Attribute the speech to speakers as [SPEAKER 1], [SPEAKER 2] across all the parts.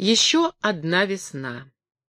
[SPEAKER 1] Еще одна весна.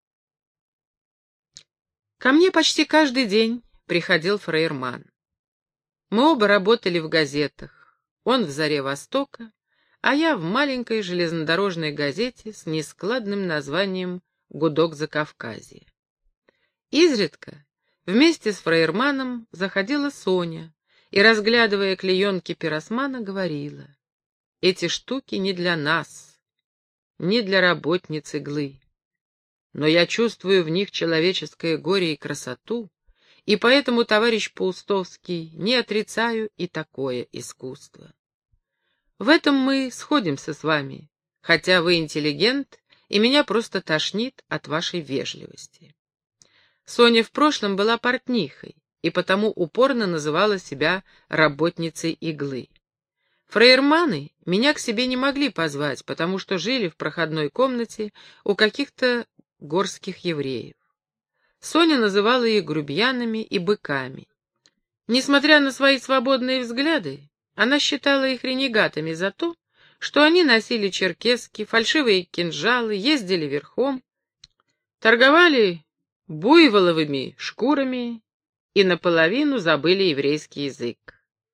[SPEAKER 1] Ко мне почти каждый день приходил фраерман. Мы оба работали в газетах. Он в «Заре Востока», а я в маленькой железнодорожной газете с нескладным названием «Гудок Закавказья». Изредка вместе с фраерманом заходила Соня и, разглядывая клеенки пиросмана, говорила: «Эти штуки не для нас, не для работниц иглы. Но я чувствую в них человеческое горе и красоту, и поэтому, товарищ Паустовский, не отрицаю и такое искусство. В этом мы сходимся с вами, хотя вы интеллигент, и меня просто тошнит от вашей вежливости». Соня в прошлом была портнихой, и потому упорно называла себя работницей иглы. Фраерманы меня к себе не могли позвать, потому что жили в проходной комнате у каких-то горских евреев. Соня называла их грубиянами и быками. Несмотря на свои свободные взгляды, она считала их ренегатами за то, что они носили черкески, фальшивые кинжалы, ездили верхом, торговали буйволовыми шкурами и наполовину забыли еврейский язык.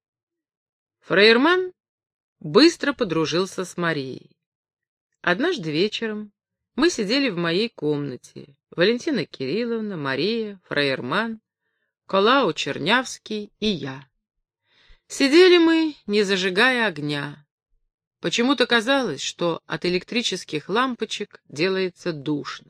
[SPEAKER 1] Фраерман быстро подружился с Марией. Однажды вечером мы сидели в моей комнате. Валентина Кирилловна, Мария, фраерман, Колау Чернявский и я. Сидели мы, не зажигая огня. Почему-то казалось, что от электрических лампочек делается душно.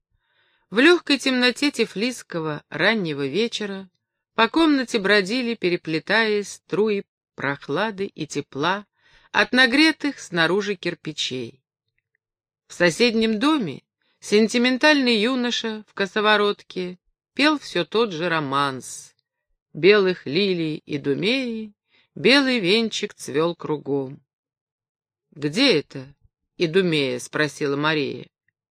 [SPEAKER 1] В легкой темноте тифлисского раннего вечера по комнате бродили, переплетаясь, струи прохлады и тепла от нагретых снаружи кирпичей. В соседнем доме сентиментальный юноша в косоворотке пел все тот же романс. Белых лилий и думеи, белый венчик цвел кругом. «Где это, Идумея?» — спросила Мария.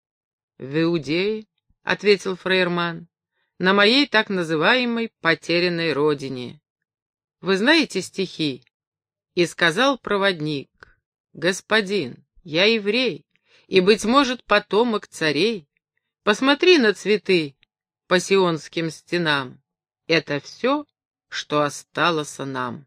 [SPEAKER 1] «В Иудее», — ответил фраерман, — «на моей так называемой потерянной родине. Вы знаете стихи?» И сказал проводник: «Господин, я еврей, и, быть может, потомок царей. Посмотри на цветы по сионским стенам. Это все, что осталось нам».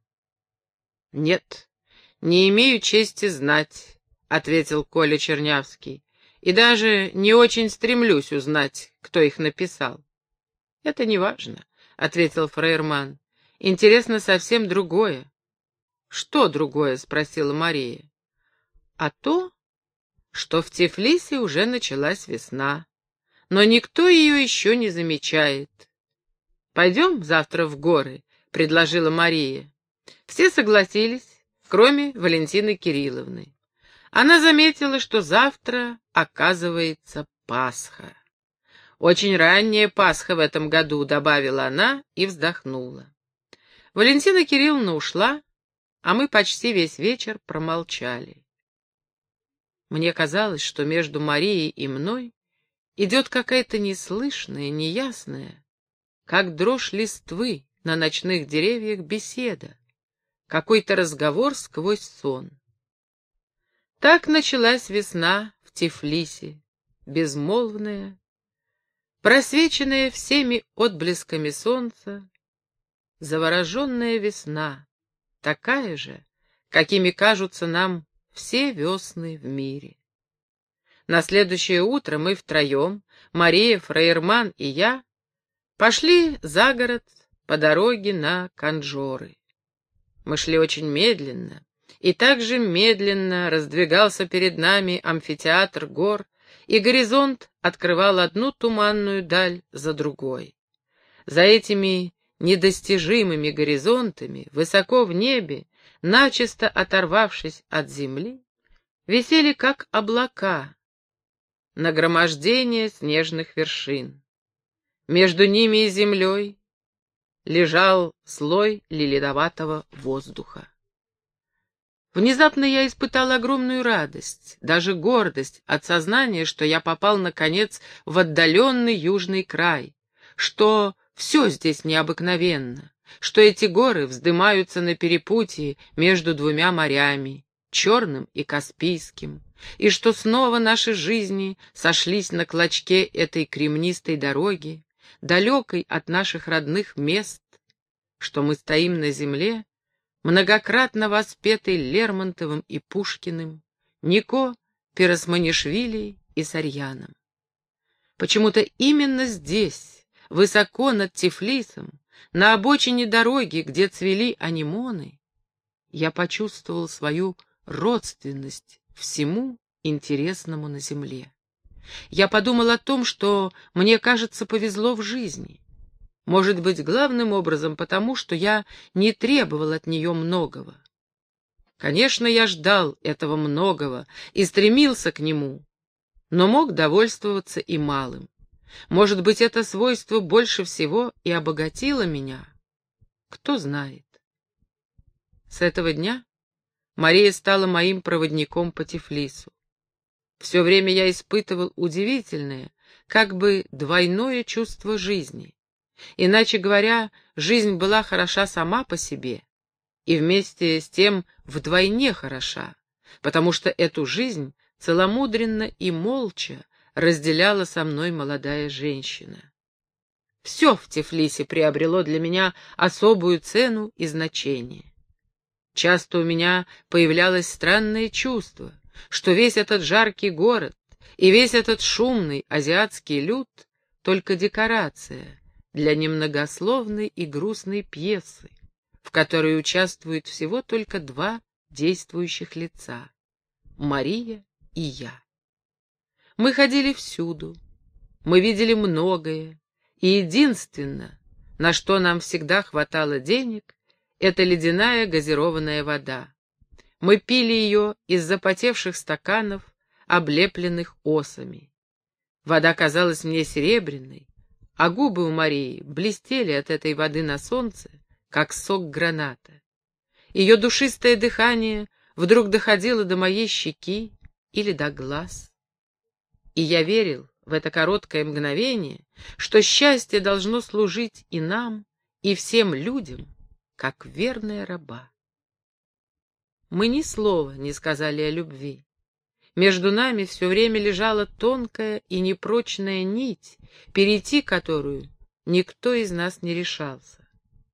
[SPEAKER 1] «Нет, не имею чести знать», — ответил Коля Чернявский, «и даже не очень стремлюсь узнать, кто их написал». «Это не важно», — ответил фраерман. «Интересно совсем другое». «Что другое?» — спросила Мария. «А то, что в Тифлисе уже началась весна, но никто ее еще не замечает». «Пойдем завтра в горы», — предложила Мария. Все согласились, кроме Валентины Кирилловны. Она заметила, что завтра, оказывается, Пасха. «Очень ранняя Пасха в этом году», — добавила она и вздохнула. Валентина Кирилловна ушла, а мы почти весь вечер промолчали. Мне казалось, что между Марией и мной идет какая-то неслышная, неясная, как дрожь листвы на ночных деревьях, беседа, какой-то разговор сквозь сон. Так началась весна в Тифлисе, безмолвная, просвеченная всеми отблесками солнца, завороженная весна, такая же, какими кажутся нам все весны в мире. На следующее утро мы втроем, Мария, фраерман и я, пошли за город по дороге на Канжоры. Мы шли очень медленно, и также медленно раздвигался перед нами амфитеатр гор, и горизонт открывал одну туманную даль за другой. За этими недостижимыми горизонтами, высоко в небе, начисто оторвавшись от земли, висели как облака, нагромождение снежных вершин. Между ними и землей лежал слой лиловатого воздуха. Внезапно я испытал огромную радость, даже гордость от сознания, что я попал, наконец, в отдаленный южный край, что все здесь необыкновенно, что эти горы вздымаются на перепутье между двумя морями, Черным и Каспийским, и что снова наши жизни сошлись на клочке этой кремнистой дороги, далекой от наших родных мест, что мы стоим на земле, многократно воспетой Лермонтовым и Пушкиным, Нико, Пиросманишвили и Сарьяном. Почему-то именно здесь, высоко над Тифлисом, на обочине дороги, где цвели анимоны, я почувствовал свою родственность всему интересному на земле. Я подумал о том, что мне, кажется, повезло в жизни. Может быть, главным образом потому, что я не требовал от нее многого. Конечно, я ждал этого многого и стремился к нему, но мог довольствоваться и малым. Может быть, это свойство больше всего и обогатило меня. Кто знает. С этого дня Мария стала моим проводником по Тифлису. Все время я испытывал удивительное, как бы двойное чувство жизни. Иначе говоря, жизнь была хороша сама по себе, и вместе с тем вдвойне хороша, потому что эту жизнь целомудренно и молча разделяла со мной молодая женщина. Все в Тифлисе приобрело для меня особую цену и значение. Часто у меня появлялось странное чувство, что весь этот жаркий город и весь этот шумный азиатский люд — только декорация для немногословной и грустной пьесы, в которой участвуют всего только два действующих лица — Мария и я. Мы ходили всюду, мы видели многое, и единственное, на что нам всегда хватало денег, это ледяная газированная вода. Мы пили ее из запотевших стаканов, облепленных осами. Вода казалась мне серебряной, а губы у Марии блестели от этой воды на солнце, как сок граната. Ее душистое дыхание вдруг доходило до моей щеки или до глаз. И я верил в это короткое мгновение, что счастье должно служить и нам, и всем людям, как верная раба. Мы ни слова не сказали о любви. Между нами все время лежала тонкая и непрочная нить, перейти которую никто из нас не решался.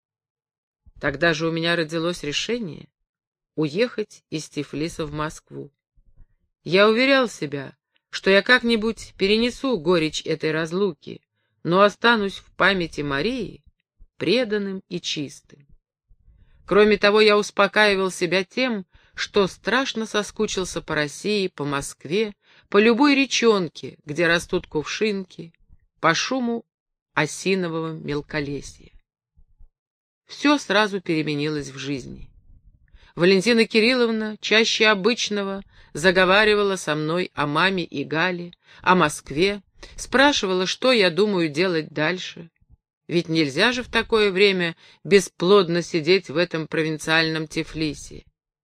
[SPEAKER 1] Тогда же у меня родилось решение уехать из Тифлиса в Москву. Я уверял себя, что я как-нибудь перенесу горечь этой разлуки, но останусь в памяти Марии преданным и чистым. Кроме того, я успокаивал себя тем, что страшно соскучился по России, по Москве, по любой речонке, где растут кувшинки, по шуму осинового мелколесья. Все сразу переменилось в жизни. Валентина Кирилловна чаще обычного заговаривала со мной о маме и Гале, о Москве, спрашивала, что я думаю делать дальше. Ведь нельзя же в такое время бесплодно сидеть в этом провинциальном Тифлисе.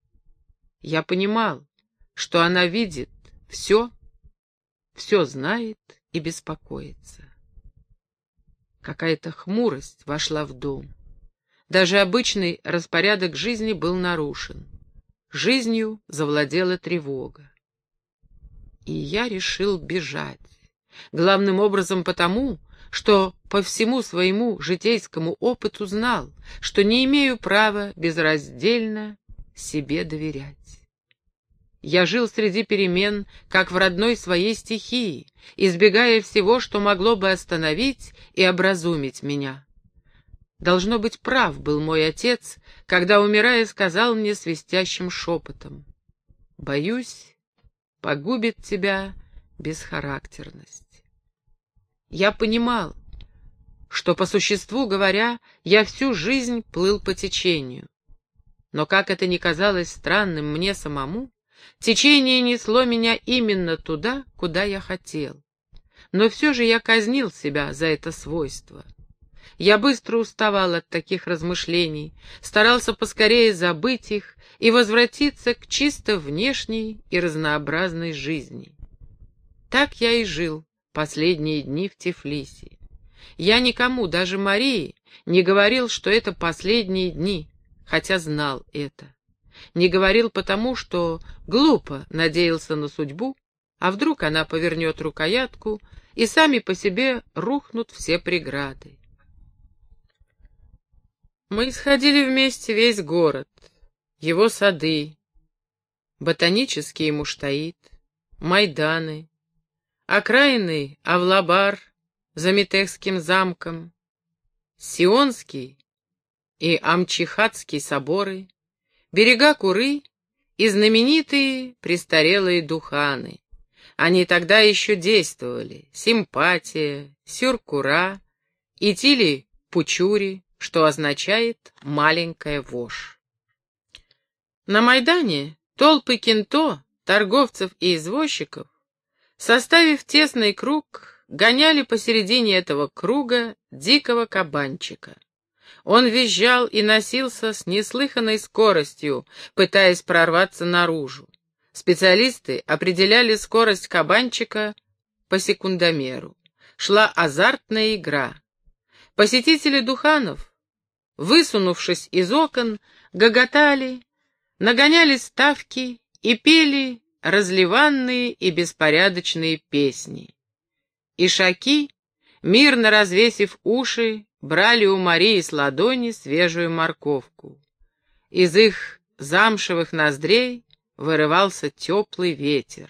[SPEAKER 1] Я понимал, что она видит все знает и беспокоится. Какая-то хмурость вошла в дом. Даже обычный распорядок жизни был нарушен. Жизнью завладела тревога. И я решил бежать. Главным образом потому, что по всему своему житейскому опыту знал, что не имею права безраздельно себе доверять. Я жил среди перемен, как в родной своей стихии, избегая всего, что могло бы остановить и образумить меня. Должно быть, прав был мой отец, когда, умирая, сказал мне свистящим шепотом: «Боюсь, погубит тебя бесхарактерность». Я понимал, что, по существу говоря, я всю жизнь плыл по течению. Но, как это ни казалось странным мне самому, течение несло меня именно туда, куда я хотел. Но все же я казнил себя за это свойство. Я быстро уставал от таких размышлений, старался поскорее забыть их и возвратиться к чисто внешней и разнообразной жизни. Так я и жил последние дни в Тифлисе. Я никому, даже Марии, не говорил, что это последние дни, хотя знал это. не говорил потому, что глупо надеялся на судьбу, а вдруг она повернет рукоятку, и сами по себе рухнут все преграды. Мы исходили вместе весь город, его сады, ботанический Муштаид, Майданы, окраины Авлабар за Метехским замком, Сионский и Амчихатский соборы, берега Куры и знаменитые престарелые Духаны. Они тогда еще действовали: Симпатия, Сюркура и Тили-Пучури, что означает «маленькая вошь». На Майдане толпы кенто, торговцев и извозчиков, составив тесный круг, гоняли посередине этого круга дикого кабанчика. Он визжал и носился с неслыханной скоростью, пытаясь прорваться наружу. Специалисты определяли скорость кабанчика по секундомеру. Шла азартная игра. Посетители Духанов, высунувшись из окон, гоготали, нагоняли ставки и пели разливанные и беспорядочные песни. Ишаки, мирно развесив уши, брали у Марии с ладони свежую морковку. Из их замшевых ноздрей вырывался теплый ветер.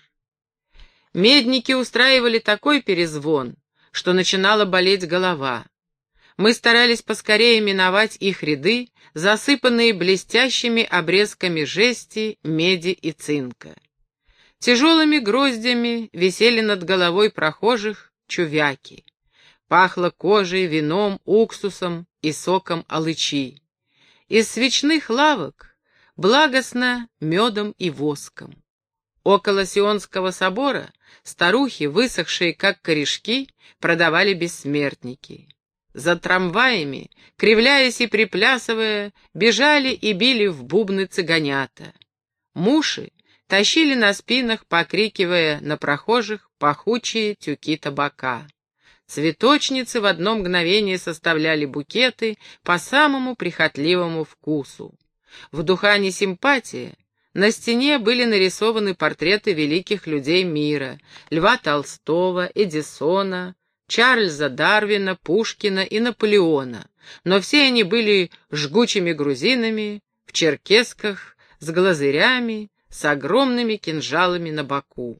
[SPEAKER 1] Медники устраивали такой перезвон, что начинала болеть голова. Мы старались поскорее миновать их ряды, засыпанные блестящими обрезками жести, меди и цинка. Тяжелыми гроздями висели над головой прохожих чувяки. Пахло кожей, вином, уксусом и соком алычи. Из свечных лавок благостно медом и воском. Около Сионского собора старухи, высохшие как корешки, продавали бессмертники. За трамваями, кривляясь и приплясывая, бежали и били в бубны цыганята. Муши тащили на спинах, покрикивая на прохожих пахучие тюки табака. Цветочницы в одно мгновение составляли букеты по самому прихотливому вкусу. В Духане «Симпатия» на стене были нарисованы портреты великих людей мира: Льва Толстого, Эдисона, Чарльза Дарвина, Пушкина и Наполеона, но все они были жгучими грузинами, в черкесках, с глазырями, с огромными кинжалами на боку.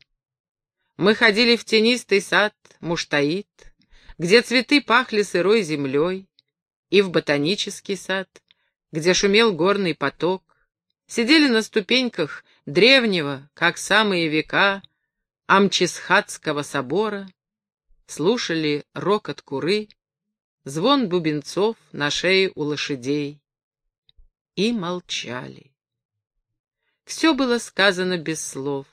[SPEAKER 1] Мы ходили в тенистый сад Муштаид, где цветы пахли сырой землей, и в ботанический сад, где шумел горный поток, сидели на ступеньках древнего, как самые века, Амчисхатского собора, слушали рокот Куры, звон бубенцов на шее у лошадей и молчали. Все было сказано без слов,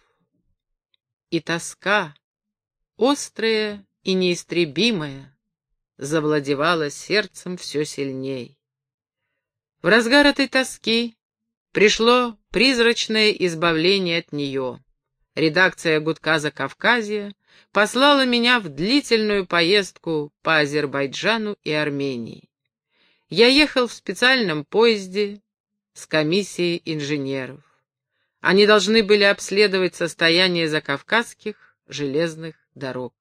[SPEAKER 1] и тоска, острая и неистребимая, завладевала сердцем все сильней. В разгар этой тоски пришло призрачное избавление от нее. Редакция «Гудка Закавказья» послала меня в длительную поездку по Азербайджану и Армении. Я ехал в специальном поезде с комиссией инженеров. Они должны были обследовать состояние закавказских железных дорог.